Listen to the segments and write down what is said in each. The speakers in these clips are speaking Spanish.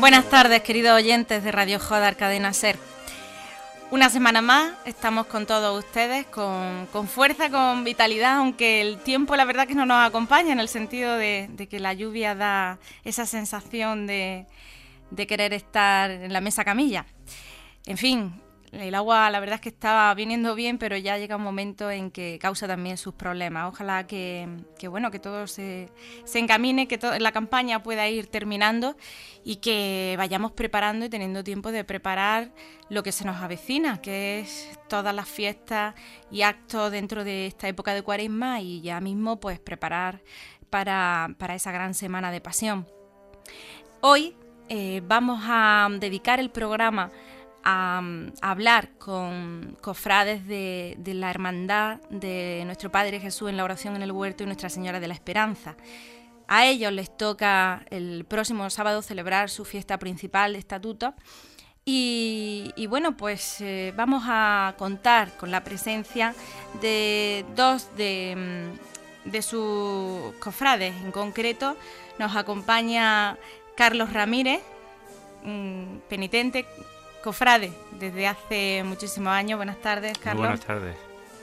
Buenas tardes, queridos oyentes de Radio Jodar Cadena Ser. Una semana más estamos con todos ustedes, con fuerza, con vitalidad, aunque el tiempo la verdad que no nos acompaña, en el sentido de que la lluvia da esa sensación de querer estar en la mesa camilla. En fin, el agua la verdad es que estaba viniendo bien, pero ya llega un momento en que causa también sus problemas. Ojalá que todo se encamine, que la campaña pueda ir terminando y que vayamos preparando y teniendo tiempo de preparar lo que se nos avecina, que es todas las fiestas y actos dentro de esta época de Cuaresma, y ya mismo pues preparar para esa gran semana de Pasión. Hoy vamos a dedicar el programa a hablar con cofrades de la Hermandad de Nuestro Padre Jesús en la Oración en el Huerto y Nuestra Señora de la Esperanza. A ellos les toca el próximo sábado celebrar su fiesta principal de estatuto y bueno, pues vamos a contar con la presencia de dos de sus cofrades. En concreto nos acompaña Carlos Ramírez, penitente, cofrade desde hace muchísimos años. Buenas tardes, Carlos. Buenas tardes.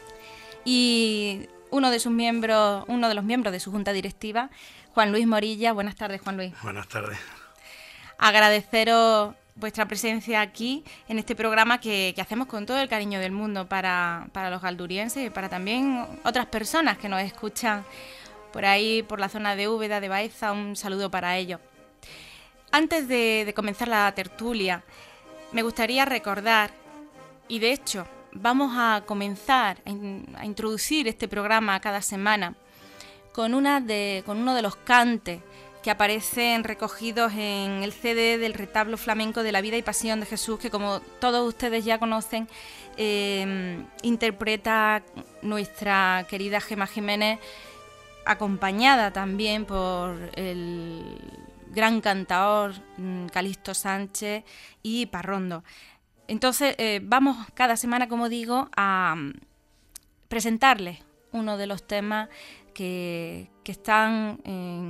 Y uno de los miembros de su junta directiva, Juan Luis Morilla. Buenas tardes, Juan Luis. Buenas tardes. Agradeceros vuestra presencia aquí en este programa que hacemos con todo el cariño del mundo para los galdurienses y para también otras personas que nos escuchan por ahí, por la zona de Úbeda, de Baeza. Un saludo para ellos. Antes de comenzar la tertulia, me gustaría recordar, y de hecho vamos a comenzar a introducir este programa cada semana con uno de los cantes que aparecen recogidos en el CD del retablo flamenco de la vida y pasión de Jesús, que como todos ustedes ya conocen, interpreta nuestra querida Gemma Jiménez, acompañada también por el gran cantaor Calixto Sánchez y Parrondo. Entonces vamos cada semana, como digo, a presentarles uno de los temas que están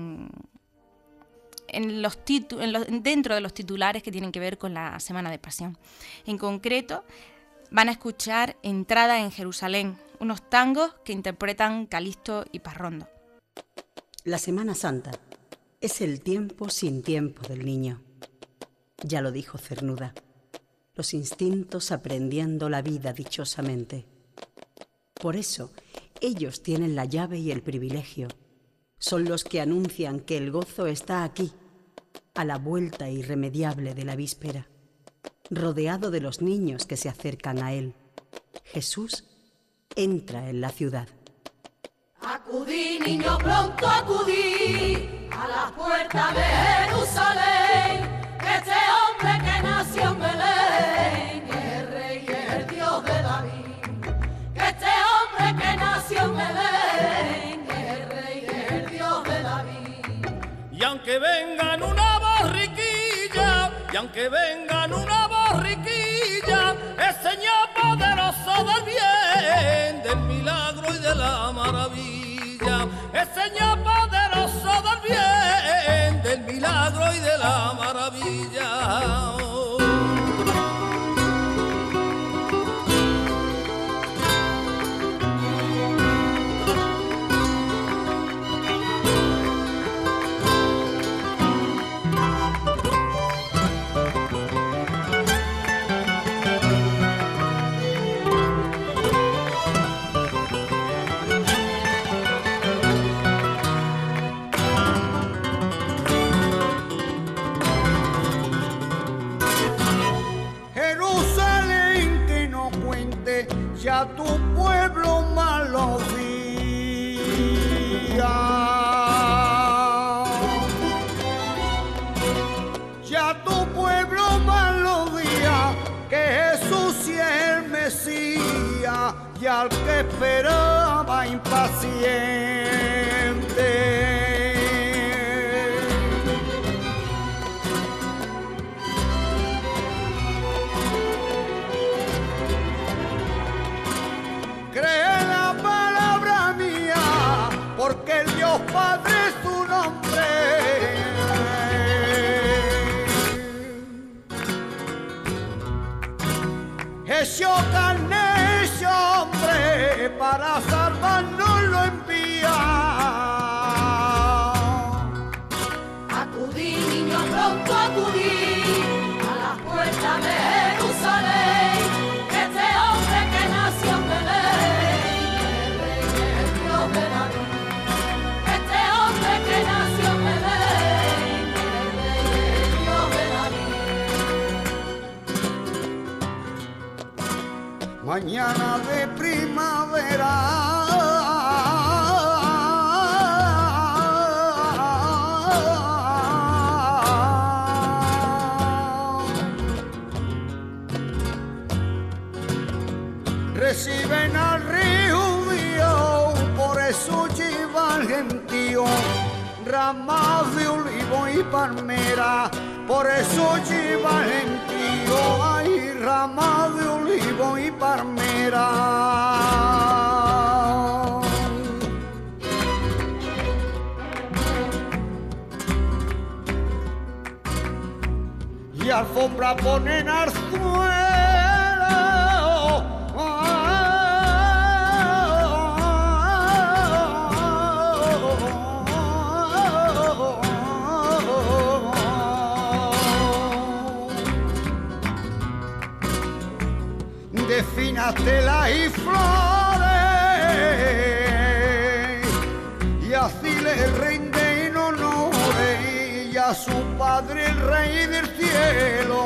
dentro de los titulares que tienen que ver con la Semana de Pasión. En concreto, van a escuchar Entrada en Jerusalén, unos tangos que interpretan Calixto y Parrondo. La Semana Santa es el tiempo sin tiempo del niño. Ya lo dijo Cernuda, los instintos aprendiendo la vida dichosamente. Por eso, ellos tienen la llave y el privilegio. Son los que anuncian que el gozo está aquí, a la vuelta irremediable de la víspera, rodeado de los niños que se acercan a él. Jesús entra en la ciudad. Acudí, niño, pronto acudí a la puerta de Jerusalén, que este hombre que nació en Belén es el rey y el Dios de David, que este hombre que nació en Belén es el rey y el Dios de David. Y aunque vengan una borriquilla, el Señor poderoso del bien, del milagro y de la maravilla, el Señor poderoso del bien, del milagro y de la maravilla. Ya tu pueblo malo día, ya tu pueblo malo día, que Jesús es el Mesías y al que esperaba impaciente. Porque el Dios Padre es tu nombre. Acudí, niño, pronto acudí a las puertas de Jerusalén, que este hombre que nació en Belén, el rey es Dios de David. Este hombre que nació en Belén, el rey es Dios de David. Mañana de primavera, reciben al rey judío, por eso lleva el gentío ramas de olivo y palmera, por eso lleva el gentío, hay ramas de olivo y palmera. Y alfombra ponen al suelo, de finas telas y flores, y así le rinden honores y a su padre el rey del cielo.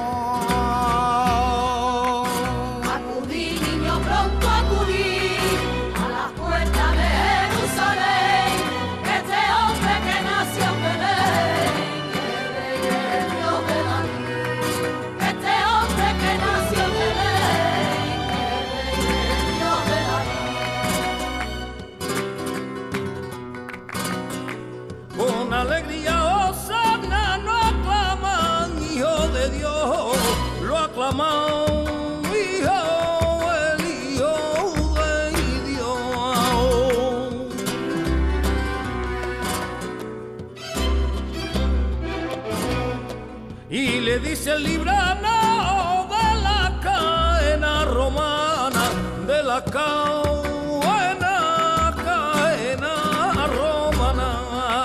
Acudí, niño, pronto acudí a las puertas de Jerusalén, que este hombre que nació en Belén, el rey es Dios de David. Este hombre que nació en Belén, el rey es Dios de David. Con alegría hosana lo aclaman, hijo de Dios, lo aclaman, hijo, el hijo de Dios. Y le dice el librano de la cadena romana, de la cadena romana.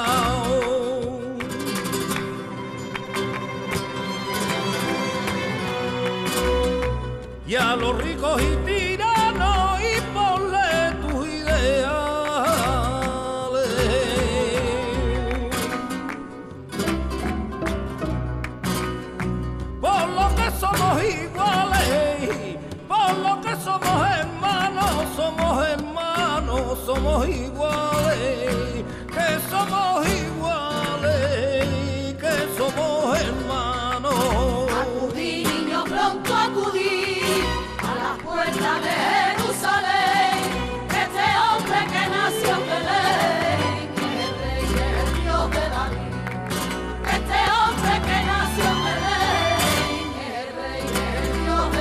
Y a los ricos y tiranos y ponle tus ideales. Por lo que somos iguales, por lo que somos hermanos, somos iguales, que somos iguales, que somos hermanos. Acudí, niño, pronto acudí a las puertas de Jerusalén, que este hombre que nació en Belén, el rey es Dios de David. Este hombre que nació en Belén, el rey es Dios de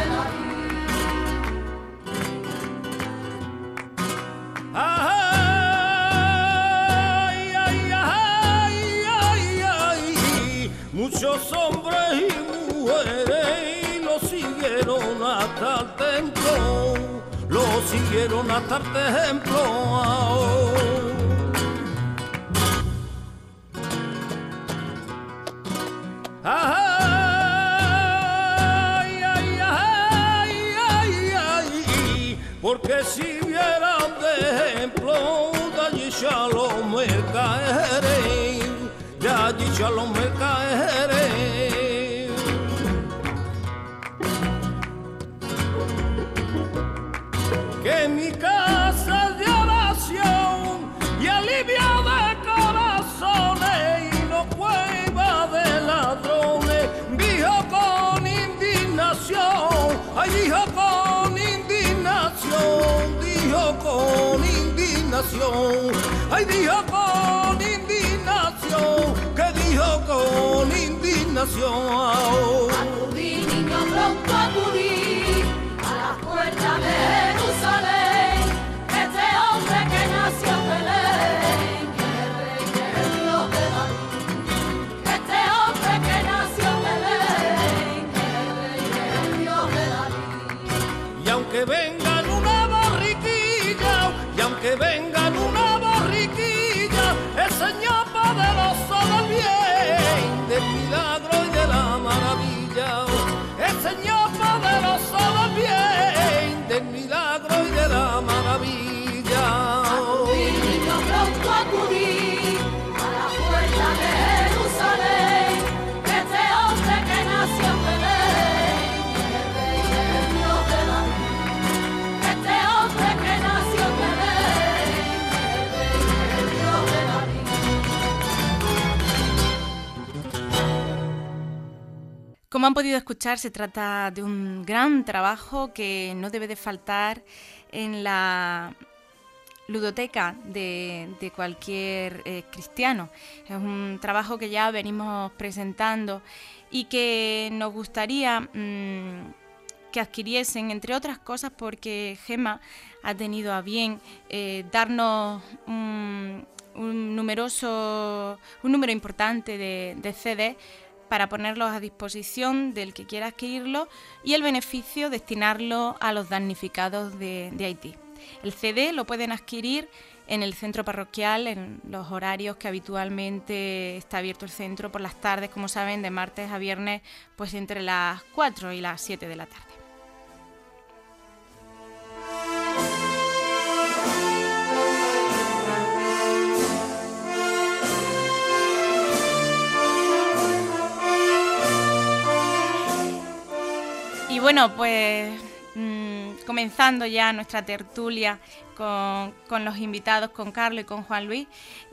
David. Ay, ay, ay, ay, ay, muchos hombres y mujeres lo siguieron hasta el templo, lo siguieron hasta el templo. Ay, ay, ay, ay, ay, porque si vieran de ejemplo, de allí Shalom me caeré, de allí Shalom me caeré. Que mi casa es de oración y alivia de corazones y no cueva de ladrones, dijo con indignación, ay, dijo con indignación, dijo con indignación, ay, dijo con indignación, que dijo con indignación. Acudí, niño, pronto acudí a las puertas de Jerusalén, que este hombre que nació en Belén, el rey es Dios de David. Este hombre que nació en Belén, el rey es Dios de David. Y aunque vengan una borriquilla, y aunque vengan una borriquilla, el Señor poderoso del bien Como han podido escuchar, se trata de un gran trabajo que no debe de faltar en la ludoteca de cualquier cristiano. Es un trabajo que ya venimos presentando y que nos gustaría que adquiriesen, entre otras cosas, porque Gemma ha tenido a bien darnos un número importante de CD para ponerlos a disposición del que quiera adquirirlo y el beneficio destinarlo a los damnificados de Haití. El CD lo pueden adquirir en el centro parroquial, en los horarios que habitualmente está abierto el centro por las tardes, como saben, de martes a viernes, pues entre las 4 y las 7 de la tarde. Y bueno, pues comenzando ya nuestra tertulia con los invitados, con Carlos y con Juan Luis,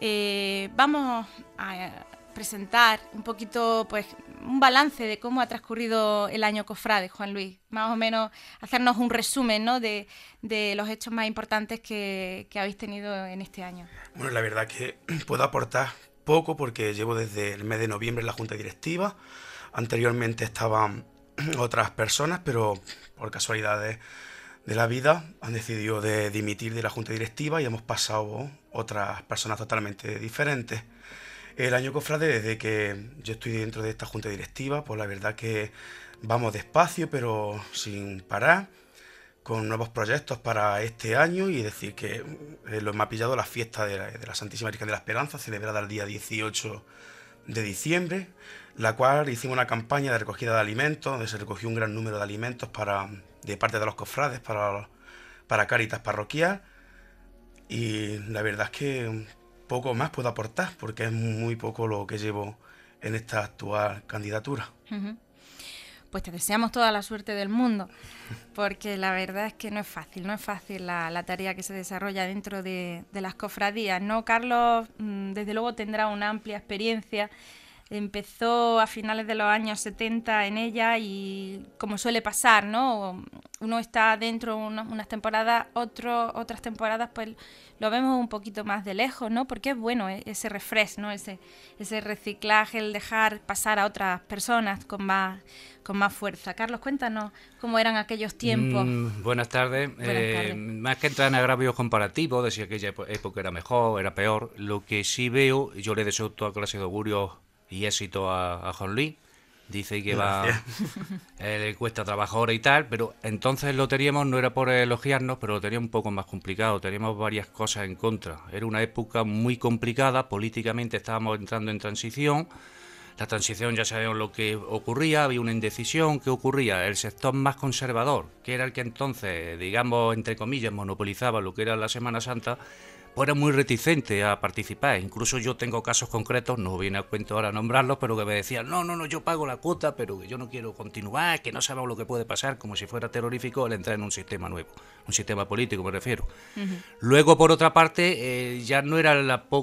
vamos a presentar un poquito, pues, un balance de cómo ha transcurrido el año cofrade, Juan Luis. Más o menos hacernos un resumen, ¿no?, de los hechos más importantes que habéis tenido en este año. Bueno, la verdad que puedo aportar poco porque llevo desde el mes de noviembre en la Junta Directiva. Anteriormente estaban otras personas, pero por casualidades de la vida han decidido de dimitir de la Junta Directiva y hemos pasado otras personas totalmente diferentes. El año cofrade, desde que yo estoy dentro de esta Junta Directiva, pues la verdad que vamos despacio pero sin parar, con nuevos proyectos para este año, y decir que me ha pillado la fiesta de la Santísima Virgen de la Esperanza, celebrada el día 18 de diciembre, la cual hicimos una campaña de recogida de alimentos, donde se recogió un gran número de alimentos de parte de los cofrades para Cáritas parroquial, y la verdad es que poco más puedo aportar porque es muy poco lo que llevo en esta actual candidatura. Uh-huh. Pues te deseamos toda la suerte del mundo, porque la verdad es que no es fácil la tarea que se desarrolla dentro de las cofradías, ¿no? Carlos, desde luego, tendrá una amplia experiencia. Empezó a finales de los años 70 en ella y, como suele pasar, ¿no?, uno está dentro unas temporadas, otras temporadas pues lo vemos un poquito más de lejos, ¿no?, porque es bueno ese refresh, ¿no?, ese reciclaje, el dejar pasar a otras personas con más fuerza. Carlos, cuéntanos cómo eran aquellos tiempos. Buenas tardes. Más que entrar en agravios comparativos de si aquella época era mejor, era peor, lo que sí veo, yo le deseo toda clase de augurios y éxito a Juan Luis. Dice que le cuesta trabajar ahora y tal, pero entonces lo teníamos, no era por elogiarnos, pero lo teníamos un poco más complicado, teníamos varias cosas en contra. Era una época muy complicada, políticamente estábamos entrando en transición. La transición, ya sabemos lo que ocurría, había una indecisión. ¿Qué ocurría? El sector más conservador, que era el que entonces, digamos, entre comillas, monopolizaba lo que era la Semana Santa, pues era muy reticente a participar. Incluso yo tengo casos concretos, no viene a cuento ahora nombrarlos, pero que me decían, no, yo pago la cuota, pero que yo no quiero continuar, que no sabemos lo que puede pasar, como si fuera terrorífico el entrar en un sistema nuevo, un sistema político me refiero. Uh-huh. Luego, por otra parte, ya no era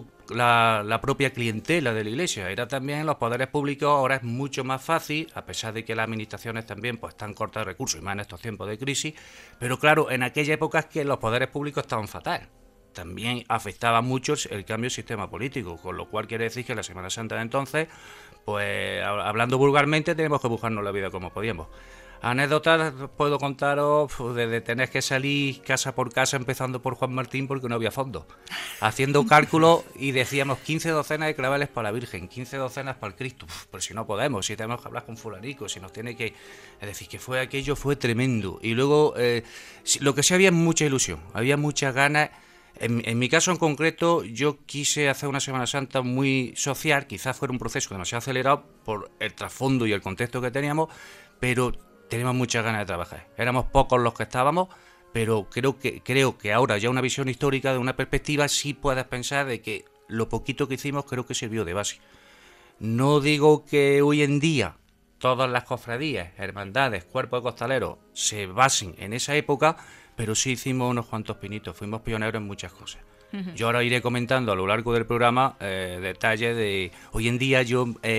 la propia clientela de la Iglesia, era también los poderes públicos. Ahora es mucho más fácil, a pesar de que las administraciones también pues están cortas de recursos, y más en estos tiempos de crisis, pero claro, en aquella época es que los poderes públicos estaban fatal. También afectaba mucho el cambio del sistema político, con lo cual quiere decir que la Semana Santa de entonces, pues hablando vulgarmente, teníamos que buscarnos la vida como podíamos. Anécdotas puedo contaros de tener que salir casa por casa, empezando por Juan Martín, porque no había fondos. Haciendo cálculos y decíamos 15 docenas de clavales para la Virgen, 15 docenas para el Cristo. Pero si no podemos, si tenemos que hablar con fulanico, si nos tiene que... Es decir, que aquello fue tremendo. Y luego, lo que sí había mucha ilusión, había muchas ganas. En mi caso en concreto, yo quise hacer una Semana Santa muy social, quizás fuera un proceso demasiado acelerado por el trasfondo y el contexto que teníamos, pero teníamos muchas ganas de trabajar. Éramos pocos los que estábamos, pero creo que ahora, ya una visión histórica, de una perspectiva, sí puedes pensar de que lo poquito que hicimos creo que sirvió de base. No digo que hoy en día todas las cofradías, hermandades, cuerpos de costaleros se basen en esa época, pero sí hicimos unos cuantos pinitos, fuimos pioneros en muchas cosas. Yo ahora iré comentando a lo largo del programa detalles de... Hoy en día yo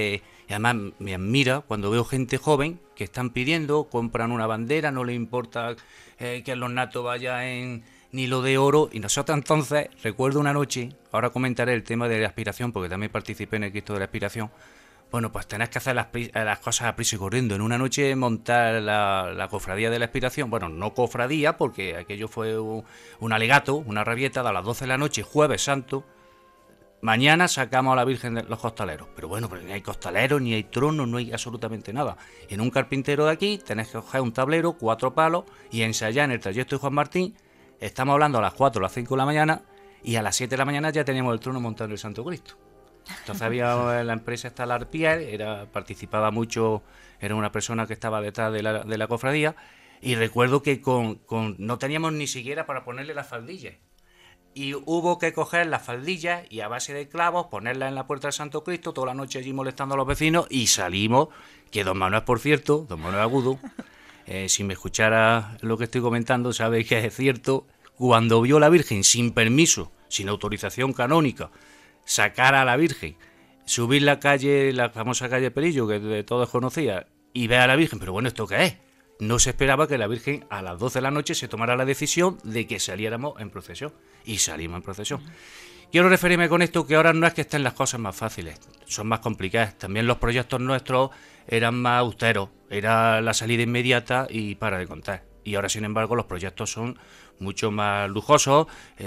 Y además me admira cuando veo gente joven que están pidiendo, compran una bandera, no les importa que los natos vaya en hilo de oro. Y nosotros entonces, recuerdo una noche, ahora comentaré el tema de la aspiración, porque también participé en el Cristo de la Aspiración. Bueno, pues tenés que hacer las cosas a prisa y corriendo. En una noche montar la cofradía de la Aspiración, bueno, no cofradía, porque aquello fue un alegato, una rabieta, a las 12 de la noche, Jueves Santo. Mañana sacamos a la Virgen de los costaleros. Pero bueno, pero ni hay costaleros, ni hay tronos, no hay absolutamente nada. En un carpintero de aquí tenés que coger un tablero, 4 palos y ensayar en el trayecto de Juan Martín. Estamos hablando a las 4 o las 5 de la mañana y a las 7 de la mañana ya teníamos el trono montado en el Santo Cristo. Entonces había la empresa esta Larpier, participaba mucho, era una persona que estaba detrás de la cofradía, y recuerdo que no teníamos ni siquiera para ponerle las faldillas. Y hubo que coger las faldillas y a base de clavos ponerlas en la puerta del Santo Cristo, toda la noche allí molestando a los vecinos, y salimos, que don Manuel, por cierto, don Manuel Agudo, si me escuchara lo que estoy comentando, sabe que es cierto, cuando vio a la Virgen sin permiso, sin autorización canónica, sacar a la Virgen, subir la calle, la famosa calle Perillo, que de todos conocía, y ver a la Virgen, pero bueno, ¿esto qué es? No se esperaba que la Virgen a las 12 de la noche se tomara la decisión de que saliéramos en procesión. Y salimos en procesión. Quiero referirme con esto que ahora no es que estén las cosas más fáciles, son más complicadas. También los proyectos nuestros eran más austeros, era la salida inmediata y para de contar. Y ahora, sin embargo, los proyectos son mucho más lujosos,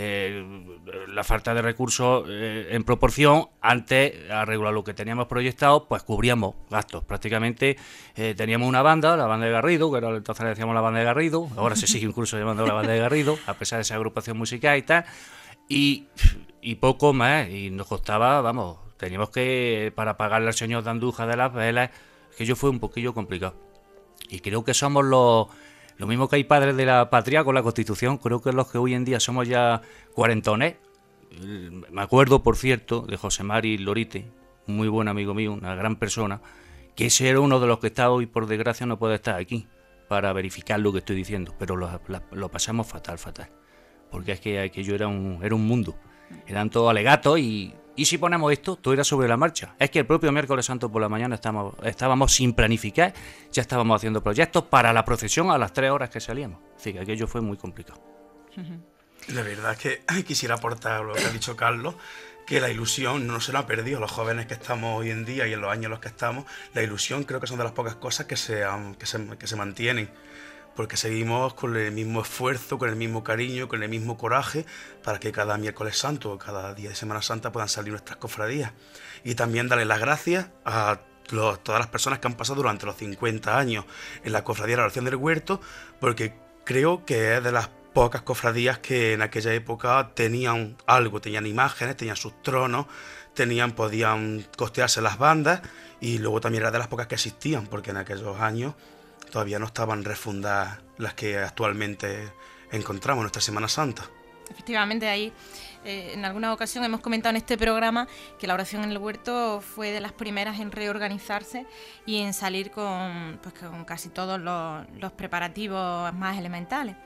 la falta de recursos en proporción. Antes, a regular lo que teníamos proyectado, pues cubríamos gastos. Prácticamente teníamos una banda, la banda de Garrido, que era, entonces le decíamos la banda de Garrido, ahora se sigue incluso llamando la banda de Garrido, a pesar de esa agrupación musical y tal, y poco más, y nos costaba, vamos, teníamos que, para pagarle al señor de Andújar de las velas, que ello fue un poquillo complicado. Y creo que somos lo mismo que hay padres de la patria con la Constitución, creo que los que hoy en día somos ya cuarentones. Me acuerdo, por cierto, de José Mari Lorite, un muy buen amigo mío, una gran persona, que ese era uno de los que está hoy, por desgracia, no puede estar aquí para verificar lo que estoy diciendo, pero lo pasamos fatal, porque es que aquello era un mundo, eran todos alegatos y si ponemos esto, todo era sobre la marcha. Es que el propio miércoles santo por la mañana estábamos sin planificar, ya estábamos haciendo proyectos para la procesión a las 3 horas que salíamos. Así que aquello fue muy complicado. La verdad es que quisiera aportar lo que ha dicho Carlos, que la ilusión no se la ha perdido los jóvenes que estamos hoy en día y en los años en los que estamos. La ilusión creo que son de las pocas cosas que se mantienen, porque seguimos con el mismo esfuerzo, con el mismo cariño, con el mismo coraje, para que cada miércoles santo, cada día de Semana Santa puedan salir nuestras cofradías. Y también darle las gracias a todas las personas que han pasado durante los 50 años en la cofradía de la Oración del Huerto, porque creo que es de las pocas cofradías que en aquella época tenían algo, tenían imágenes, tenían sus tronos, podían costearse las bandas, y luego también era de las pocas que existían, porque en aquellos años todavía no estaban refundadas las que actualmente encontramos en nuestra Semana Santa. Efectivamente, ahí en alguna ocasión hemos comentado en este programa que la oración en el huerto fue de las primeras en reorganizarse y en salir con casi todos los preparativos más elementales.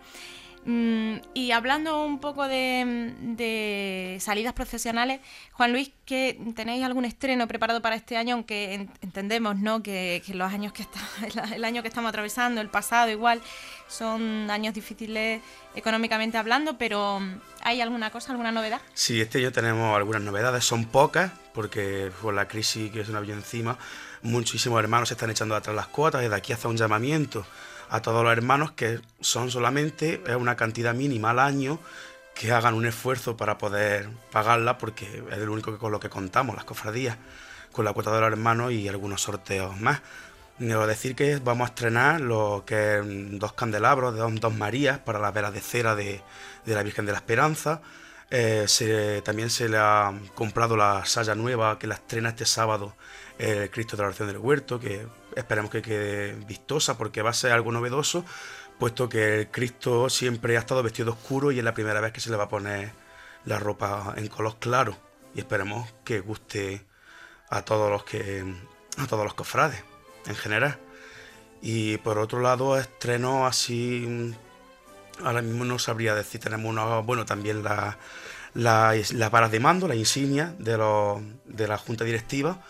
Y hablando un poco de salidas procesionales, Juan Luis, ¿que tenéis algún estreno preparado para este año? Aunque entendemos, ¿no?, que los años el año que estamos atravesando, el pasado igual, son años difíciles económicamente hablando, pero ¿hay alguna novedad? Sí, este año tenemos algunas novedades, son pocas, porque por la crisis que se nos vino encima, muchísimos hermanos se están echando atrás las cuotas, y de aquí hace un llamamiento a todos los hermanos, que son solamente una cantidad mínima al año, que hagan un esfuerzo para poder pagarla, porque es el único con lo que contamos las cofradías, con la cuota de los hermanos y algunos sorteos más. Debo decir que vamos a estrenar lo que es 2 candelabros de 2 Marías para las velas de cera de la Virgen de la Esperanza. También se le ha comprado la saya nueva que la estrena este sábado el Cristo de la Oración del Huerto, que esperemos que quede vistosa, porque va a ser algo novedoso, puesto que el Cristo siempre ha estado vestido de oscuro y es la primera vez que se le va a poner la ropa en color claro, y esperemos que guste a todos los cofrades en general. Y por otro lado, estreno así, ahora mismo no sabría decir, tenemos también las varas de mando, la insignia de la Junta Directiva,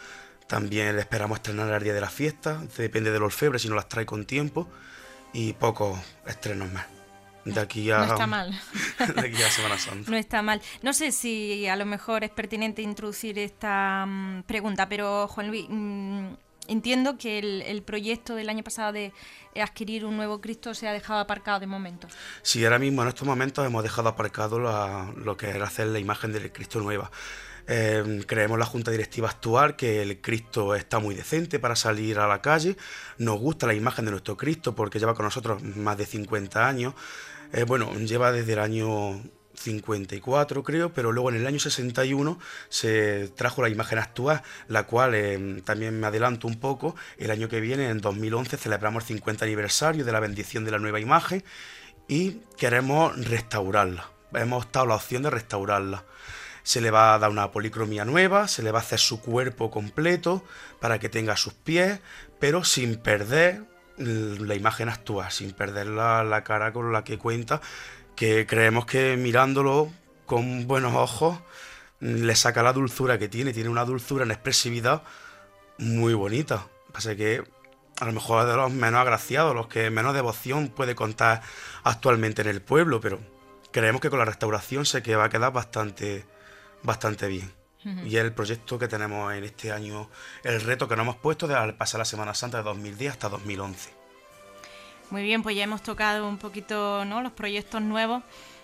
También le esperamos estrenar el día de la fiesta, depende del orfebre si no las trae con tiempo, y pocos estrenos más. De aquí a... No está mal. De aquí a Semana Santa. No está mal. No sé si a lo mejor es pertinente introducir esta pregunta, pero Juan Luis, entiendo que el proyecto del año pasado de adquirir un nuevo Cristo se ha dejado aparcado de momento. Sí, ahora mismo en estos momentos hemos dejado aparcado lo que era hacer la imagen del Cristo nueva. Creemos la Junta Directiva actual que el Cristo está muy decente para salir a la calle. Nos gusta la imagen de nuestro Cristo porque lleva con nosotros más de 50 años. Lleva desde el año 54 creo, pero luego en el año 61 se trajo la imagen actual, la cual también me adelanto un poco, el año que viene, en 2011, celebramos el 50 aniversario de la bendición de la nueva imagen y queremos restaurarla. Hemos optado la opción de restaurarla. Se le va a dar una policromía nueva, se le va a hacer su cuerpo completo para que tenga sus pies, pero sin perder la imagen actual, sin perder la cara con la que cuenta, que creemos que mirándolo con buenos ojos le saca la dulzura que tiene una dulzura en expresividad muy bonita. Pasa que a lo mejor es de los menos agraciados, los que menos devoción puede contar actualmente en el pueblo, pero creemos que con la restauración sé que va a quedar bastante bien. Y es el proyecto que tenemos en este año, el reto que nos hemos puesto de pasar la Semana Santa de 2010 hasta 2011. Muy bien, pues ya hemos tocado un poquito, ¿no?, los proyectos nuevos.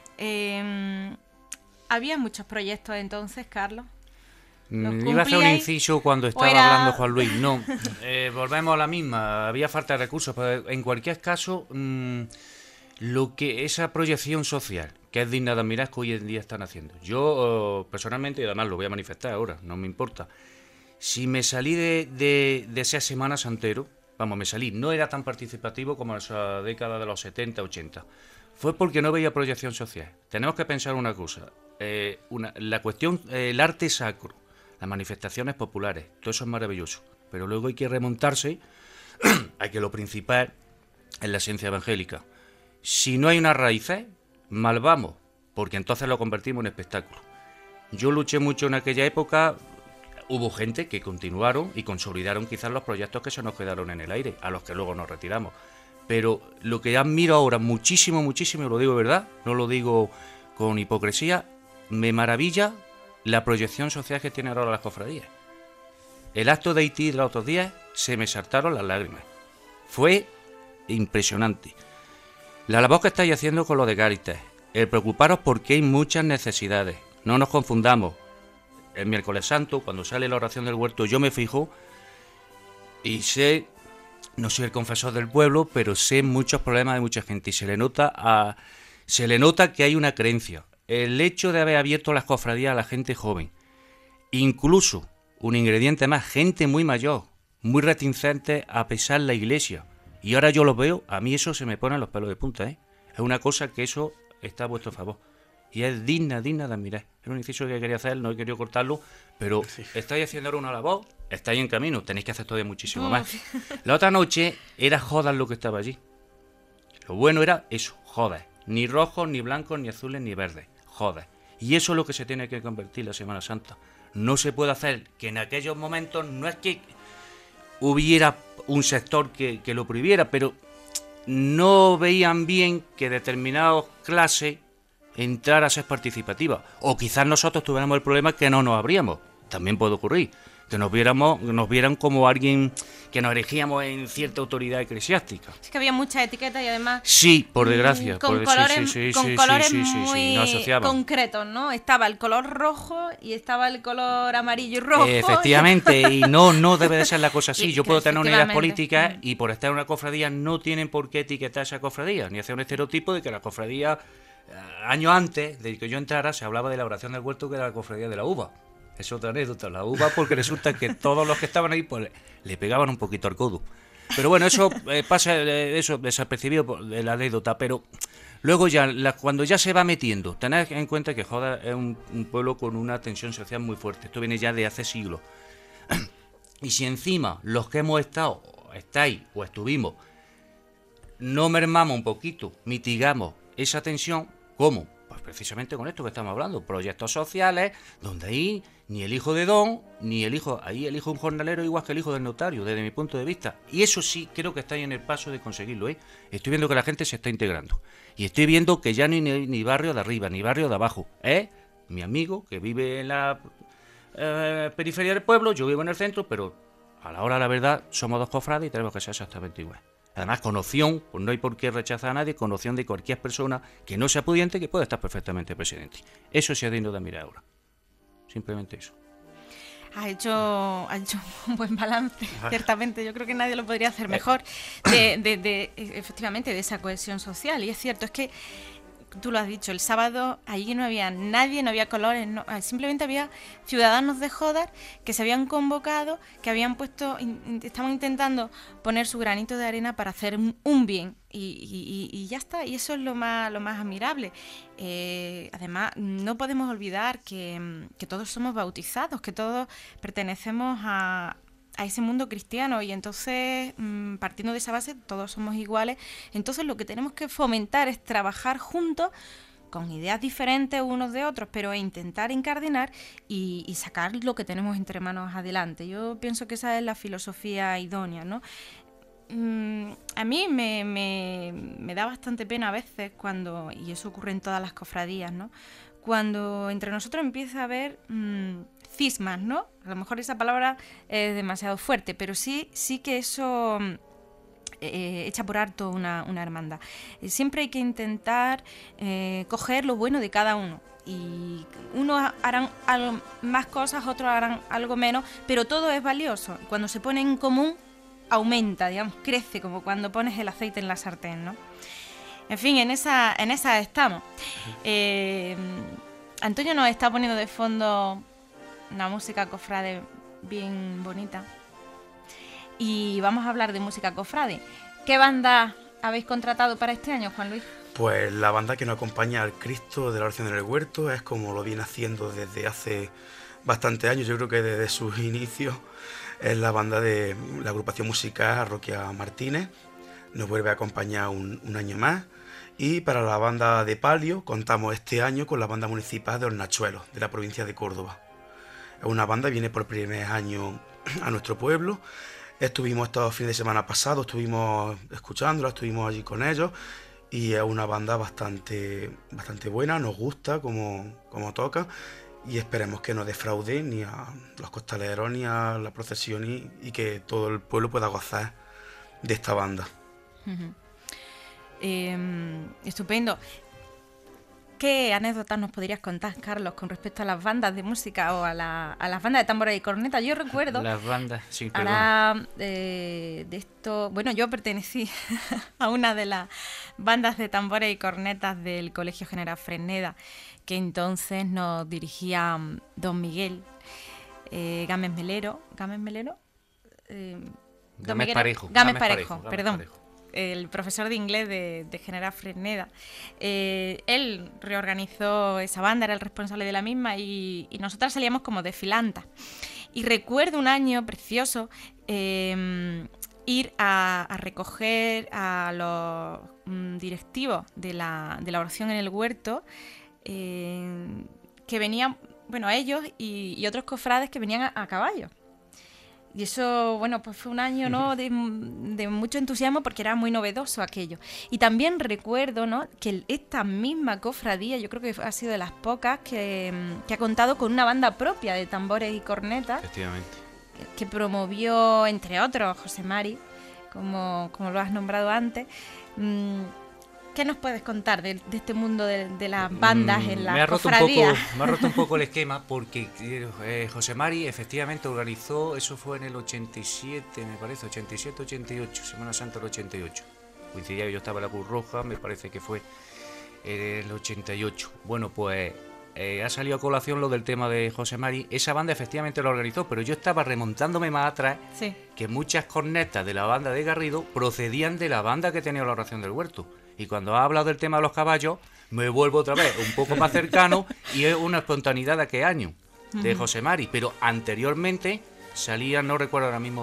¿Había muchos proyectos entonces, Carlos? Iba a hacer un inciso cuando estaba hablando Juan Luis. No, volvemos a la misma. Había falta de recursos, pero en cualquier caso, lo que esa proyección social, que es digna de admirar, que hoy en día están haciendo. Yo, personalmente, y además lo voy a manifestar ahora, no me importa. Si me salí de esa Semana Santero, no era tan participativo como en esa década de los 70, 80. Fue porque no veía proyección social. Tenemos que pensar una cosa. La cuestión, el arte sacro, las manifestaciones populares, todo eso es maravilloso. Pero luego hay que remontarse a que lo principal es la esencia evangélica. Si no hay unas raíces, mal vamos, porque entonces lo convertimos en espectáculo. Yo luché mucho en aquella época. Hubo gente que continuaron y consolidaron quizás los proyectos que se nos quedaron en el aire, a los que luego nos retiramos. Pero lo que admiro ahora muchísimo, muchísimo, lo digo de verdad, no lo digo con hipocresía, me maravilla la proyección social que tienen ahora las cofradías. El acto de Haití de los otros días se me saltaron las lágrimas. Fue impresionante. La labor que estáis haciendo con lo de Cáritas, el preocuparos porque hay muchas necesidades, no nos confundamos. El miércoles santo, cuando sale la oración del huerto, yo me fijo y sé, no soy el confesor del pueblo, pero sé muchos problemas de mucha gente y se le nota que hay una creencia. El hecho de haber abierto las cofradías a la gente joven, incluso un ingrediente más, gente muy mayor, muy reticente a pisar la iglesia. Y ahora yo lo veo, a mí eso se me ponen los pelos de punta, ¿eh? Es una cosa que eso está a vuestro favor. Y es digna de admirar. Era un inciso que quería hacer, no he querido cortarlo, pero estáis haciendo ahora una labor, estáis en camino, tenéis que hacer todavía muchísimo más. La otra noche era jodas lo que estaba allí. Lo bueno era eso, jodas. Ni rojos, ni blancos, ni azules, ni verdes. Jodas. Y eso es lo que se tiene que convertir la Semana Santa. No se puede hacer que en aquellos momentos, no es que hubiera un sector que lo prohibiera, pero no veían bien que determinadas clases entrar a ser participativa, o quizás nosotros tuviéramos el problema que no nos abríamos, también puede ocurrir, que nos vieran como alguien que nos erigíamos en cierta autoridad eclesiástica. Es que había muchas etiquetas y además... Sí, por desgracia. Con colores muy concretos, ¿no? Estaba el color rojo y estaba el color amarillo y rojo. Efectivamente, y no debe de ser la cosa así. Yo puedo tener unidades políticas y por estar en una cofradía no tienen por qué etiquetar esa cofradía, ni hacer un estereotipo de que la cofradía... Años antes de que yo entrara se hablaba de la oración del huerto, que era la cofradía de la uva. Es otra anécdota, la uva, porque resulta que todos los que estaban ahí pues le pegaban un poquito al codo. Pero bueno, eso pasa eso desapercibido de la anécdota, pero luego ya cuando ya se va metiendo, tened en cuenta que Joda es un pueblo con una tensión social muy fuerte. Esto viene ya de hace siglos. Y si encima los que hemos estado, estáis o estuvimos, no mermamos un poquito, mitigamos esa tensión, ¿cómo? Pues precisamente con esto que estamos hablando, proyectos sociales, donde ahí ni el hijo de Don, ni el hijo, ahí el hijo de un jornalero igual que el hijo del notario, desde mi punto de vista. Y eso sí, creo que está ahí en el paso de conseguirlo, ¿eh? Estoy viendo que la gente se está integrando. Y estoy viendo que ya ni barrio de arriba, ni barrio de abajo, ¿eh? Mi amigo, que vive en la periferia del pueblo, yo vivo en el centro, pero a la hora de la verdad somos dos cofrades y tenemos que ser exactamente igual. Además, con opción, pues no hay por qué rechazar a nadie, con opción de cualquier persona que no sea pudiente, que pueda estar perfectamente presidente. Eso sí es digno de admirar ahora. Simplemente eso. Ha hecho un buen balance, ciertamente. Yo creo que nadie lo podría hacer mejor efectivamente, de esa cohesión social. Y es cierto, es que tú lo has dicho, el sábado allí no había nadie, no había colores, simplemente había ciudadanos de Jódar que se habían convocado, que habían puesto, estaban intentando poner su granito de arena para hacer un bien y ya está, y eso es lo más admirable. Además, no podemos olvidar que todos somos bautizados, que todos pertenecemos a ese mundo cristiano y entonces, partiendo de esa base, todos somos iguales. Entonces lo que tenemos que fomentar es trabajar juntos con ideas diferentes unos de otros, pero intentar incardinar y sacar lo que tenemos entre manos adelante. Yo pienso que esa es la filosofía idónea, ¿no? A mí me da bastante pena a veces cuando, y eso ocurre en todas las cofradías, ¿no?, cuando entre nosotros empieza a haber cismas, ¿no? A lo mejor esa palabra es demasiado fuerte, pero sí que eso echa por harto una hermandad. Siempre hay que intentar coger lo bueno de cada uno. Y unos harán más cosas, otros harán algo menos, pero todo es valioso. Cuando se pone en común, aumenta, digamos, crece, como cuando pones el aceite en la sartén, ¿no? En fin, en esa estamos. Antonio nos está poniendo de fondo una música cofrade bien bonita. Y vamos a hablar de música cofrade. ¿Qué banda habéis contratado para este año, Juan Luis? Pues la banda que nos acompaña al Cristo de la Oración del Huerto es como lo viene haciendo desde hace bastantes años. Yo creo que desde sus inicios es la banda de la agrupación musical Arroquia Martínez. Nos vuelve a acompañar un año más. Y para la banda de palio contamos este año con la banda municipal de Hornachuelos, de la provincia de Córdoba. Es una banda que viene por primer año a nuestro pueblo. Estuvimos estos fines de semana pasados, estuvimos escuchándola, estuvimos allí con ellos. Y es una banda bastante buena, nos gusta como toca. Y esperemos que no defraude ni a los costaleros ni a la procesión y que todo el pueblo pueda gozar de esta banda. Uh-huh. Estupendo. ¿Qué anécdotas nos podrías contar, Carlos, con respecto a las bandas de música o a las bandas de tambores y cornetas? Yo recuerdo... Las bandas, sí, perdón. Ahora, de esto... Bueno, yo pertenecí a una de las bandas de tambores y cornetas del Colegio General Fresneda, que entonces nos dirigía don Miguel Gámez Melero. Gámez Parejo, perdón. El profesor de inglés de General Fresneda. Él reorganizó esa banda, era el responsable de la misma y nosotras salíamos como desfilantas. Y recuerdo un año precioso ir a recoger a los directivos de la oración en el huerto, que venían, bueno, ellos y otros cofrades que venían a caballo. Y eso, bueno, pues fue un año, ¿no?, de mucho entusiasmo porque era muy novedoso aquello. Y también recuerdo, ¿no?, que esta misma cofradía, yo creo que ha sido de las pocas que ha contado con una banda propia de tambores y cornetas. Efectivamente. Que promovió, entre otros, José Mari, como lo has nombrado antes. ¿Qué nos puedes contar de este mundo de las bandas en la cofradía? Me ha roto un poco el esquema porque José Mari efectivamente organizó, eso fue en el 87, me parece, 87-88, Semana Santa del 88. Coincidía que yo estaba en la Cruz Roja, me parece que fue en el 88. Bueno, pues ha salido a colación lo del tema de José Mari. Esa banda efectivamente lo organizó, pero yo estaba remontándome más atrás, sí, que muchas cornetas de la banda de Garrido procedían de la banda que tenía la oración del huerto. Y cuando ha hablado del tema de los caballos, me vuelvo otra vez un poco más cercano y es una espontaneidad de aquel año, de José Mari. Pero anteriormente salían, no recuerdo ahora mismo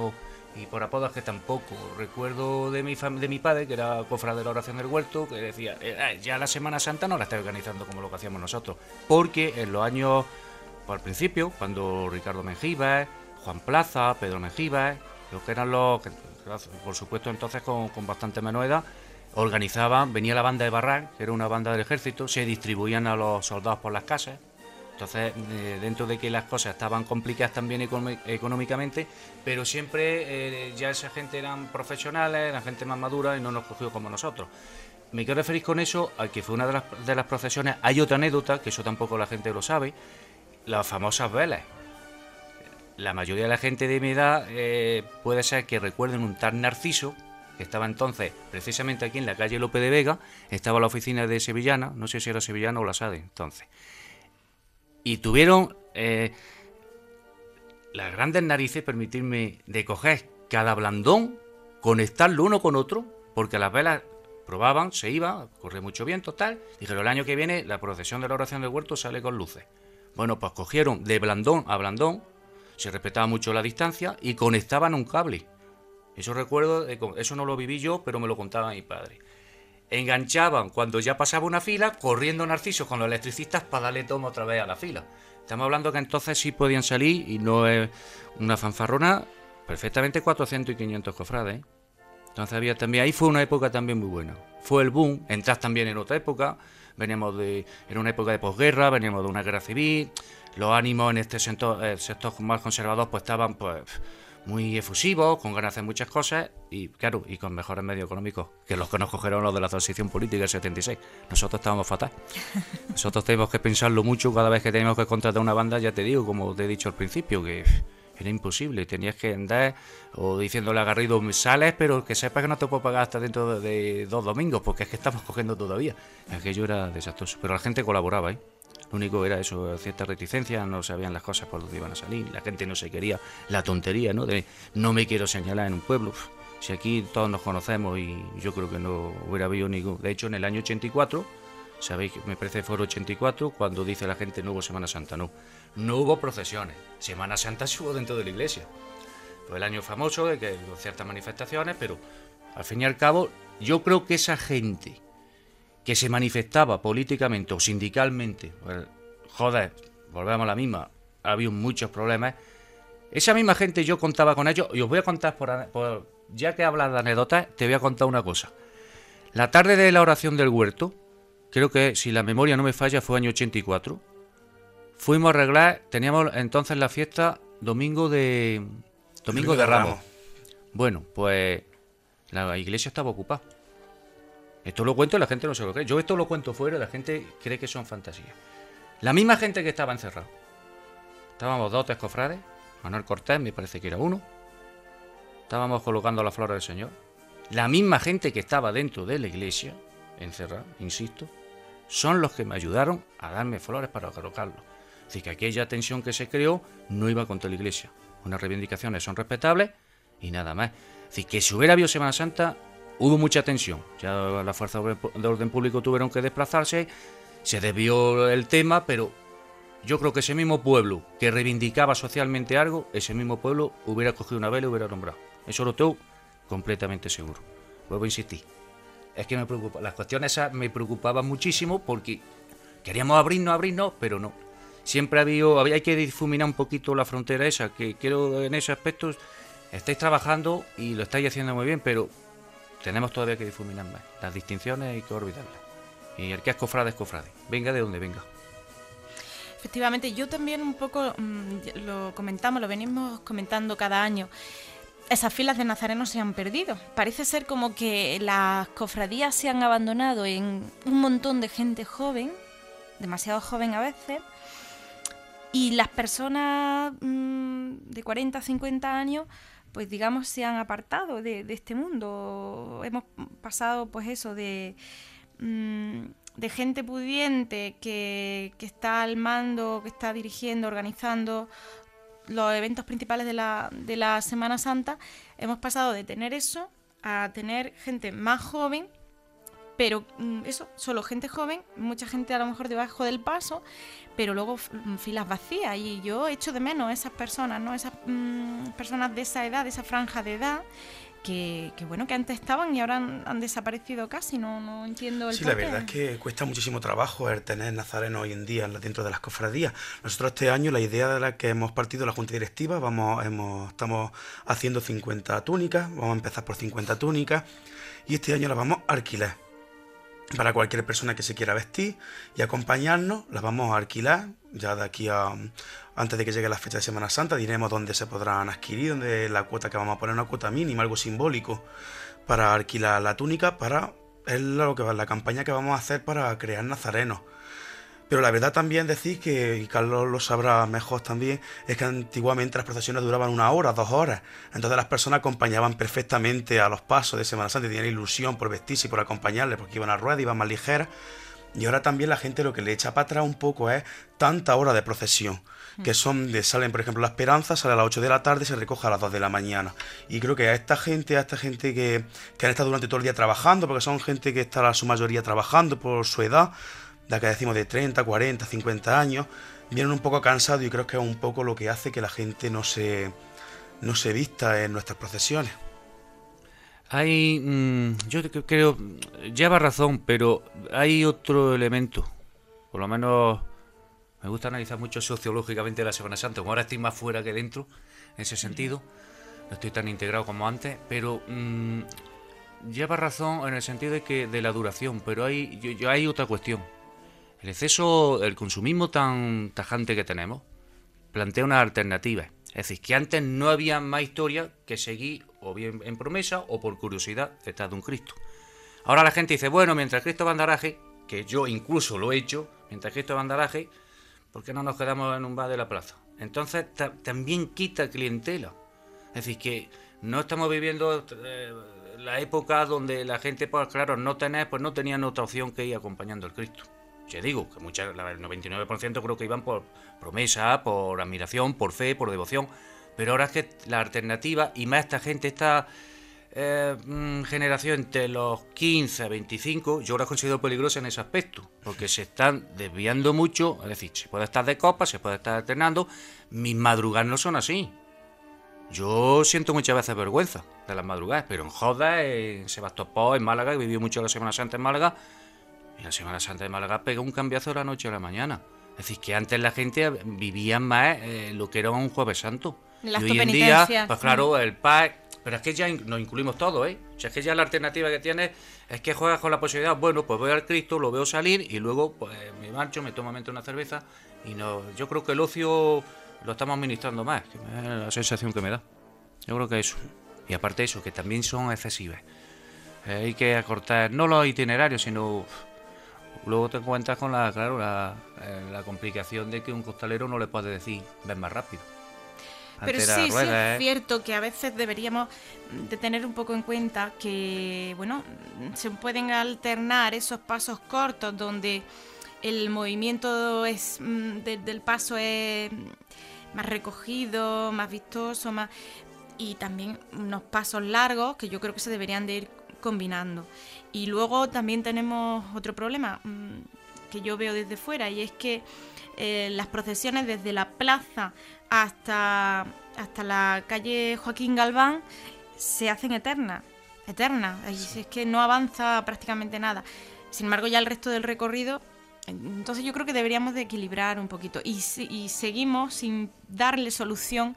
y por apodos que tampoco. Recuerdo de mi padre, que era cofrade de la oración del huerto, que decía, ya la Semana Santa no la está organizando como lo que hacíamos nosotros, porque en los años, al principio, cuando Ricardo Mengíbar, Juan Plaza, Pedro Mengíbar, los que eran los, por supuesto entonces con bastante menos edad, organizaban, venía la banda de Barranc, que era una banda del ejército, se distribuían a los soldados por las casas. Entonces, dentro de que las cosas estaban complicadas también económicamente, pero siempre ya esa gente eran profesionales, eran gente más madura y no nos cogió como nosotros. Me quiero referir con eso a que fue una de las procesiones. Hay otra anécdota, que eso tampoco la gente lo sabe, las famosas velas. La mayoría de la gente de mi edad puede ser que recuerden un tal Narciso, que estaba entonces precisamente aquí en la calle Lope de Vega, estaba la oficina de Sevillana, no sé si era Sevillana o la SADE entonces. Y tuvieron las grandes narices, permitirme, de coger cada blandón, conectarlo uno con otro, porque las velas probaban, se iban, corre mucho viento, tal. Dijeron, el año que viene la procesión de la oración del huerto sale con luces. Bueno, pues cogieron de blandón a blandón, se respetaba mucho la distancia y conectaban un cable. Eso recuerdo, eso no lo viví yo, pero me lo contaba mi padre. Enganchaban cuando ya pasaba una fila, corriendo Narciso con los electricistas para darle toma otra vez a la fila. Estamos hablando que entonces sí podían salir, y no es una fanfarrona, perfectamente 400 y 500 cofrades, ¿eh? Entonces había también, ahí fue una época también muy buena. Fue el boom, entras también en otra época, era una época de posguerra, veníamos de una guerra civil, los ánimos en este sector más conservador pues estaban pues muy efusivos, con ganas de hacer muchas cosas y claro, y con mejores medios económicos que los que nos cogieron los de la transición política del 76. Nosotros estábamos fatal. Nosotros tenemos que pensarlo mucho cada vez que tenemos que contratar una banda, ya te digo, como te he dicho al principio, que era imposible, tenías que andar o diciéndole a Garrido, sales, pero que sepas que no te puedo pagar hasta dentro de 2 domingos, porque es que estamos cogiendo todavía. Aquello era desastroso, pero la gente colaboraba, ¿eh? Lo único era eso, cierta reticencia, no sabían las cosas por dónde iban a salir, la gente no se quería, la tontería, ¿no? De no me quiero señalar en un pueblo. Si aquí todos nos conocemos y yo creo que no hubiera habido ningún... De hecho, en el año 84, sabéis que me parece que fue el 84, cuando dice la gente no hubo Semana Santa, no hubo procesiones. Semana Santa se hubo dentro de la iglesia. Fue el año famoso de que hubo ciertas manifestaciones, pero al fin y al cabo, yo creo que esa gente que se manifestaba políticamente o sindicalmente, pues, joder, volvemos a la misma, ha habido muchos problemas. Esa misma gente yo contaba con ellos, y os voy a contar, ya que hablas de anécdotas, te voy a contar una cosa. La tarde de la oración del huerto, creo que si la memoria no me falla fue año 84, fuimos a arreglar, teníamos entonces la fiesta Domingo de Ramos. Bueno, pues la iglesia estaba ocupada. Esto lo cuento y la gente no se lo cree. Yo esto lo cuento fuera y la gente cree que son fantasías. La misma gente que estaba encerrada. Estábamos 2 o 3 cofrades. Manuel Cortés, me parece que era uno. Estábamos colocando las flores del Señor. La misma gente que estaba dentro de la iglesia, encerrada, insisto, son los que me ayudaron a darme flores para colocarlo. Es decir, que aquella tensión que se creó no iba contra la iglesia. Unas reivindicaciones son respetables y nada más. Es decir, que si hubiera habido Semana Santa, hubo mucha tensión. Ya las fuerzas de orden público tuvieron que desplazarse, se desvió el tema, pero yo creo que ese mismo pueblo que reivindicaba socialmente algo, ese mismo pueblo hubiera cogido una vela y hubiera nombrado. Eso lo tengo completamente seguro. Vuelvo a insistir. Es que me preocupa, las cuestiones esas me preocupaban muchísimo porque queríamos abrirnos, pero no. Siempre hay que difuminar un poquito la frontera esa, que quiero en ese aspecto estáis trabajando y lo estáis haciendo muy bien, pero tenemos todavía que difuminar más. Las distinciones hay que olvidarlas. Y el que es cofrade es cofrade. Venga de donde venga. Efectivamente, yo también un poco lo venimos comentando cada año. Esas filas de nazarenos se han perdido. Parece ser como que las cofradías se han abandonado en un montón de gente joven, demasiado joven a veces, y las personas de 40, 50 años, pues digamos, se han apartado de este mundo. Hemos pasado, pues eso, de gente pudiente que está al mando, que está dirigiendo, organizando los eventos principales de la Semana Santa. Hemos pasado de tener eso a tener gente más joven, pero eso, solo gente joven, mucha gente a lo mejor debajo del paso, pero luego filas vacías, y yo echo de menos a esas personas, ¿no? Esas personas de esa edad, de esa franja de edad, que bueno, que antes estaban y ahora han desaparecido casi, no entiendo el porqué. Sí, la verdad es que cuesta muchísimo trabajo el tener nazarenos hoy en día dentro de las cofradías. Nosotros este año, la idea de la que hemos partido la Junta Directiva, estamos haciendo 50 túnicas, vamos a empezar por 50 túnicas, y este año las vamos a alquilar. Para cualquier persona que se quiera vestir y acompañarnos, las vamos a alquilar. Ya de aquí antes de que llegue la fecha de Semana Santa, diremos dónde se podrán adquirir, dónde la cuota que vamos a poner, una cuota mínima, algo simbólico, para alquilar la túnica, es la campaña que vamos a hacer para crear nazarenos. Pero la verdad también decir que, y Carlos lo sabrá mejor también, es que antiguamente las procesiones duraban 1 hora, 2 horas. Entonces las personas acompañaban perfectamente a los pasos de Semana Santa y tenían ilusión por vestirse y por acompañarles, porque iban a ruedas, iban más ligeras. Y ahora también la gente lo que le echa para atrás un poco es tanta hora de procesión, que salen, por ejemplo, la Esperanza, sale a las 8 de la tarde y se recoge a las 2 de la mañana. Y creo que a esta gente que han estado durante todo el día trabajando, porque son gente que está a su mayoría trabajando por su edad, la que decimos de 30, 40, 50 años, vienen un poco cansados, y creo que es un poco lo que hace que la gente no se vista en nuestras procesiones. Yo creo, lleva razón, pero hay otro elemento. Por lo menos me gusta analizar mucho sociológicamente la Semana Santa, como ahora estoy más fuera que dentro, en ese sentido, no estoy tan integrado como antes, pero lleva razón en el sentido de la duración, pero hay otra cuestión. El exceso, el consumismo tan tajante que tenemos, plantea una alternativa. Es decir, que antes no había más historia que seguir o bien en promesa o por curiosidad detrás de un Cristo. Ahora la gente dice, bueno, mientras Cristo va a andaraje, que yo incluso lo he hecho, mientras Cristo va a andaraje, ¿por qué no nos quedamos en un bar de la plaza? Entonces también quita clientela. Es decir, que no estamos viviendo la época donde la gente, pues claro, no tenían otra opción que ir acompañando al Cristo. Yo digo que el 99% creo que iban por promesa, por admiración, por fe, por devoción, pero ahora es que la alternativa, y más esta gente, esta generación entre los 15 a 25, yo la considero peligrosa en ese aspecto, porque se están desviando mucho. Es decir, se puede estar de copa, se puede estar alternando, mis madrugadas no son así. Yo siento muchas veces vergüenza de las madrugadas, pero en Joda, en Sebastopol, en Málaga, he vivido mucho la Semana Santa en Málaga, y la Semana Santa de Málaga pega un cambiazo de la noche a la mañana. Es decir, que antes la gente vivía más lo que era un Jueves Santo. Y hoy en día, pues claro, el PAC... Pero es que ya nos incluimos todos, ¿eh? O sea, es que ya la alternativa que tienes es que juegas con la posibilidad, bueno, pues voy al Cristo, lo veo salir y luego pues me marcho, me tomo una cerveza y no... Yo creo que el ocio lo estamos administrando más, que es la sensación que me da. Yo creo que eso. Y aparte de eso, que también son excesivas. Hay que acortar, no los itinerarios, sino... Luego te encuentras con la complicación de que un costalero no le puede decir, ven más rápido. Pero sí es cierto que a veces deberíamos de tener un poco en cuenta que, bueno, se pueden alternar esos pasos cortos donde el movimiento del paso es más recogido, más vistoso, y también unos pasos largos que yo creo que se deberían de ir combinando. Y luego también tenemos otro problema que yo veo desde fuera, y es que las procesiones desde la plaza hasta la calle Joaquín Galván se hacen eternas. Es que no avanza prácticamente nada. Sin embargo, ya el resto del recorrido, entonces yo creo que deberíamos de equilibrar un poquito. Y seguimos sin darle solución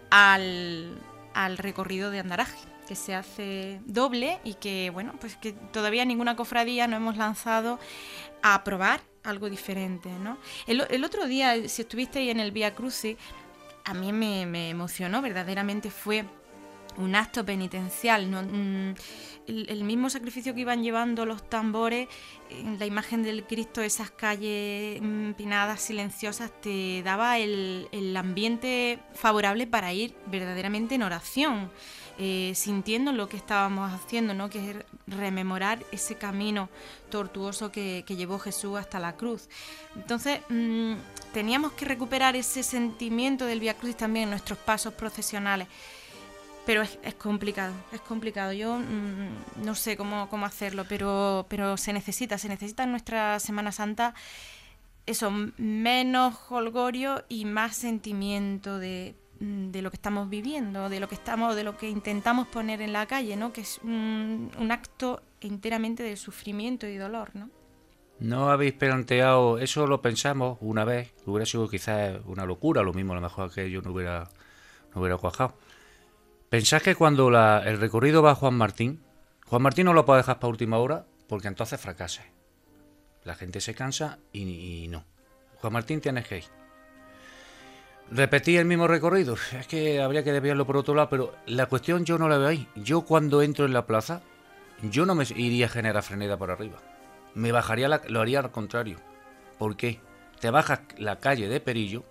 al recorrido de andaraje, que se hace doble y que, bueno, pues que todavía ninguna cofradía no hemos lanzado a probar algo diferente, ¿no? El otro día, si estuvisteis en el Vía Crucis, a mí me emocionó, verdaderamente fue un acto penitencial, ¿no? El mismo sacrificio que iban llevando los tambores, la imagen del Cristo, esas calles empinadas, silenciosas, te daba el ambiente favorable para ir verdaderamente en oración, sintiendo lo que estábamos haciendo, ¿no? Que es rememorar ese camino tortuoso que llevó Jesús hasta la cruz. Entonces, teníamos que recuperar ese sentimiento del Vía Crucis también en nuestros pasos procesionales. pero es complicado. Yo no sé cómo hacerlo, pero se necesita en nuestra Semana Santa eso, menos jolgorio y más sentimiento de lo que estamos viviendo, de lo que intentamos poner en la calle, ¿no? Que es un acto enteramente de sufrimiento y dolor, ¿no? ¿No habéis planteado, eso lo pensamos una vez, hubiera sido quizás una locura, lo mismo a lo mejor que yo no hubiera cuajado? ¿Pensáis que cuando el recorrido va a Juan Martín no lo puede dejar para última hora porque entonces fracasa? La gente se cansa y no. Juan Martín tienes que ir. ¿Repetí el mismo recorrido? Es que habría que desviarlo por otro lado, pero la cuestión yo no la veo ahí. Yo cuando entro en la plaza, yo no me iría a General Freneda por arriba. Me bajaría, lo haría al contrario. ¿Por qué? Te bajas la calle de Perillo,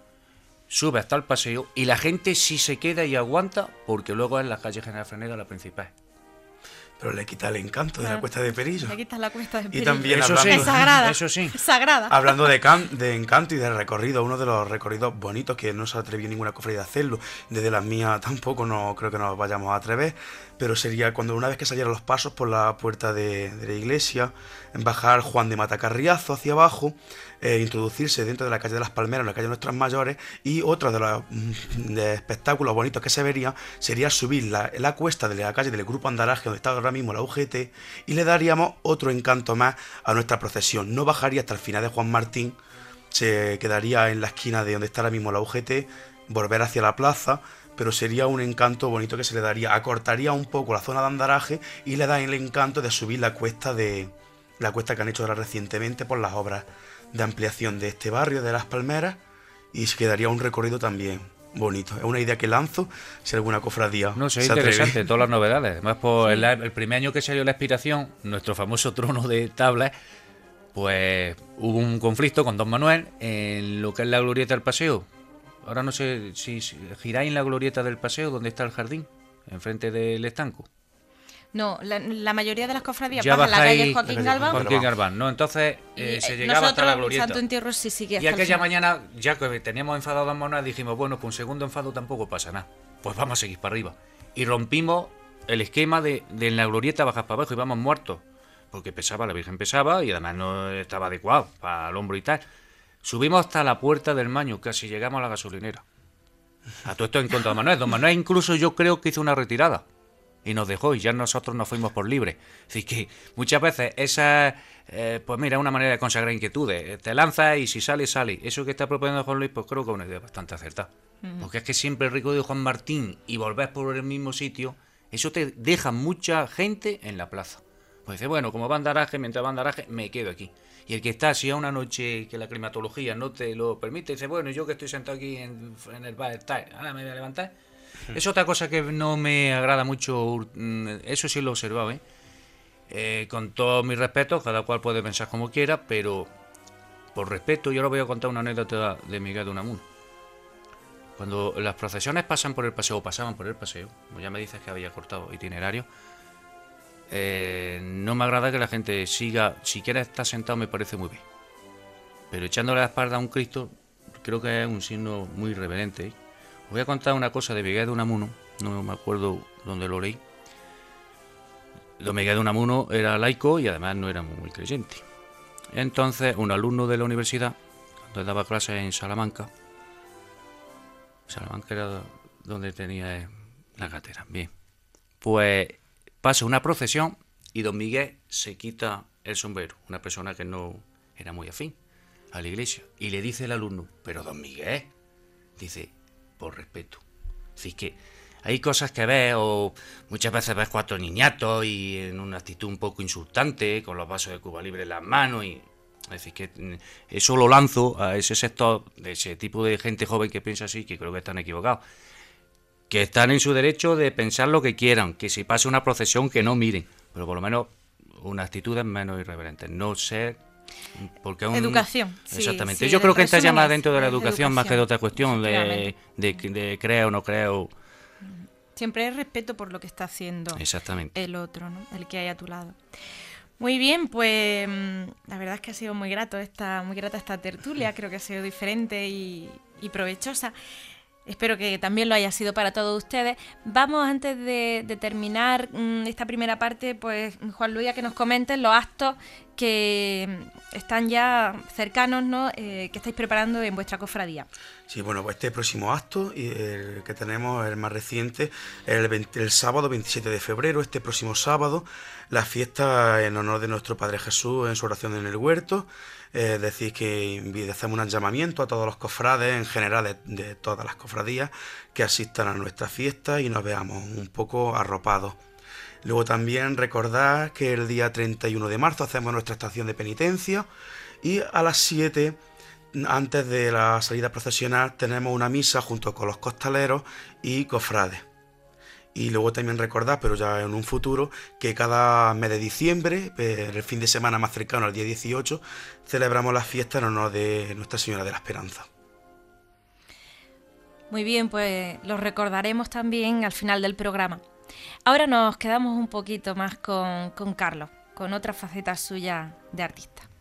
subes hasta el paseo y la gente sí se queda y aguanta porque luego es la calle General Freneda la principal. Pero le quita el encanto de la Cuesta de Perillo. Le quitas la Cuesta de Perillo. Y también eso hablando, sí, es sagrada. Eso sí. Sagrada. Hablando de encanto y de recorrido, uno de los recorridos bonitos que no se atrevió ninguna cofradía a hacerlo, desde las mías tampoco, no creo que nos vayamos a atrever, pero sería cuando una vez que salieran los pasos por la puerta de la iglesia, bajar Juan de Matacarriazo hacia abajo, introducirse dentro de la calle de las Palmeras, en la calle de Nuestras Mayores, y otro de los espectáculos bonitos que se vería sería subir la cuesta de la calle del Grupo Andaraje, donde está ahora mismo la UGT, y le daríamos otro encanto más a nuestra procesión. No bajaría hasta el final de Juan Martín, se quedaría en la esquina de donde está ahora mismo la UGT, volver hacia la plaza, pero sería un encanto bonito que se le daría, acortaría un poco la zona de andaraje y le da el encanto de subir la cuesta que han hecho ahora recientemente por las obras de ampliación de este barrio de Las Palmeras, y se quedaría un recorrido también bonito. Es una idea que lanzo si alguna cofradía No sé, se interesante, atreve. todas las novedades. Además, por el primer año que salió la expiración, nuestro famoso trono de tablas, pues hubo un conflicto con Don Manuel en lo que es la glorieta del paseo. Ahora no sé si giráis en la glorieta del paseo, donde está el jardín, enfrente del estanco. No, la mayoría de las cofradías Ya bajan la calle bajáis Joaquín Galván. Joaquín Galván, ¿no? Entonces se llegaba hasta la glorieta. Santo Entierro sí sigue Y hasta el aquella final. mañana, ya que teníamos enfadado a Don Manuel, dijimos, bueno, con un segundo enfado tampoco pasa nada. Pues vamos a seguir para arriba. Y rompimos el esquema de la glorieta bajar para abajo y vamos muertos. Porque la Virgen pesaba y además no estaba adecuado para el hombro y tal. Subimos hasta la Puerta del Maño, casi llegamos a la gasolinera. A todo esto en contra de Don Manuel. Don Manuel incluso yo creo que hizo una retirada. Y nos dejó y ya nosotros nos fuimos por libre. Así que muchas veces esa, pues mira, una manera de consagrar inquietudes. Te lanzas y si sale, sale. Eso que está proponiendo Juan Luis, pues creo que es una idea bastante acertada. Porque es que siempre el recorrido de Juan Martín y volver por el mismo sitio, eso te deja mucha gente en la plaza. Pues dice, bueno, como va andaraje, mientras va andaraje, me quedo aquí. Y el que está así a una noche que la climatología no te lo permite, dice, bueno, yo que estoy sentado aquí en el bar, ahora me voy a levantar. Es otra cosa que no me agrada mucho, eso sí lo he observado, con todos mis respetos, cada cual puede pensar como quiera, pero por respeto yo ahora voy a contar una anécdota de Miguel de Unamuno. Cuando las procesiones pasaban por el paseo, como ya me dices que había cortado itinerario, no me agrada que la gente siga, si quiere estar sentado me parece muy bien, pero echándole la espalda a un Cristo creo que es un signo muy irreverente. Os voy a contar una cosa de Miguel de Unamuno, no me acuerdo dónde lo leí. Don Miguel de Unamuno era laico y además no era muy creyente. Entonces, un alumno de la universidad, cuando daba clases en Salamanca era donde tenía la cátedra, bien, pues pasa una procesión y don Miguel se quita el sombrero, una persona que no era muy afín a la iglesia, y le dice el alumno, pero don Miguel, dice, por respeto. Así que hay cosas que ves, o muchas veces ves 4 niñatos y en una actitud un poco insultante, con los vasos de Cuba Libre en las manos, y es decir, que eso lo lanzo a ese sector, de ese tipo de gente joven que piensa así, que creo que están equivocados, que están en su derecho de pensar lo que quieran, que si pasa una procesión que no miren, pero por lo menos una actitud menos irreverente, no ser... Porque educación. Exactamente. Sí, yo creo que está resumen llamada es dentro de la educación más que de otra cuestión de creo o no creo. Siempre es respeto por lo que está haciendo Exactamente. el otro, ¿no? El que hay a tu lado. Muy bien, pues la verdad es que ha sido muy grata esta tertulia, creo que ha sido diferente y provechosa. Espero que también lo haya sido para todos ustedes. Vamos, antes de terminar esta primera parte, pues Juan Luis, a que nos comenten los actos que están ya cercanos, ¿no? Que estáis preparando en vuestra cofradía. Sí, bueno, pues este próximo acto, el que tenemos, el más reciente, el sábado 27 de febrero, este próximo sábado, la fiesta en honor de nuestro Padre Jesús en su oración en el huerto. Es decir, que hacemos un llamamiento a todos los cofrades, en general de todas las cofradías, que asistan a nuestra fiesta y nos veamos un poco arropados. Luego también recordar que el día 31 de marzo hacemos nuestra estación de penitencia y a las 7, antes de la salida procesional, tenemos una misa junto con los costaleros y cofrades. Y luego también recordar, pero ya en un futuro, que cada mes de diciembre, el fin de semana más cercano al día 18, celebramos la fiesta en honor de Nuestra Señora de la Esperanza. Muy bien, pues lo recordaremos también al final del programa. Ahora nos quedamos un poquito más con Carlos, con otra faceta suya de artista.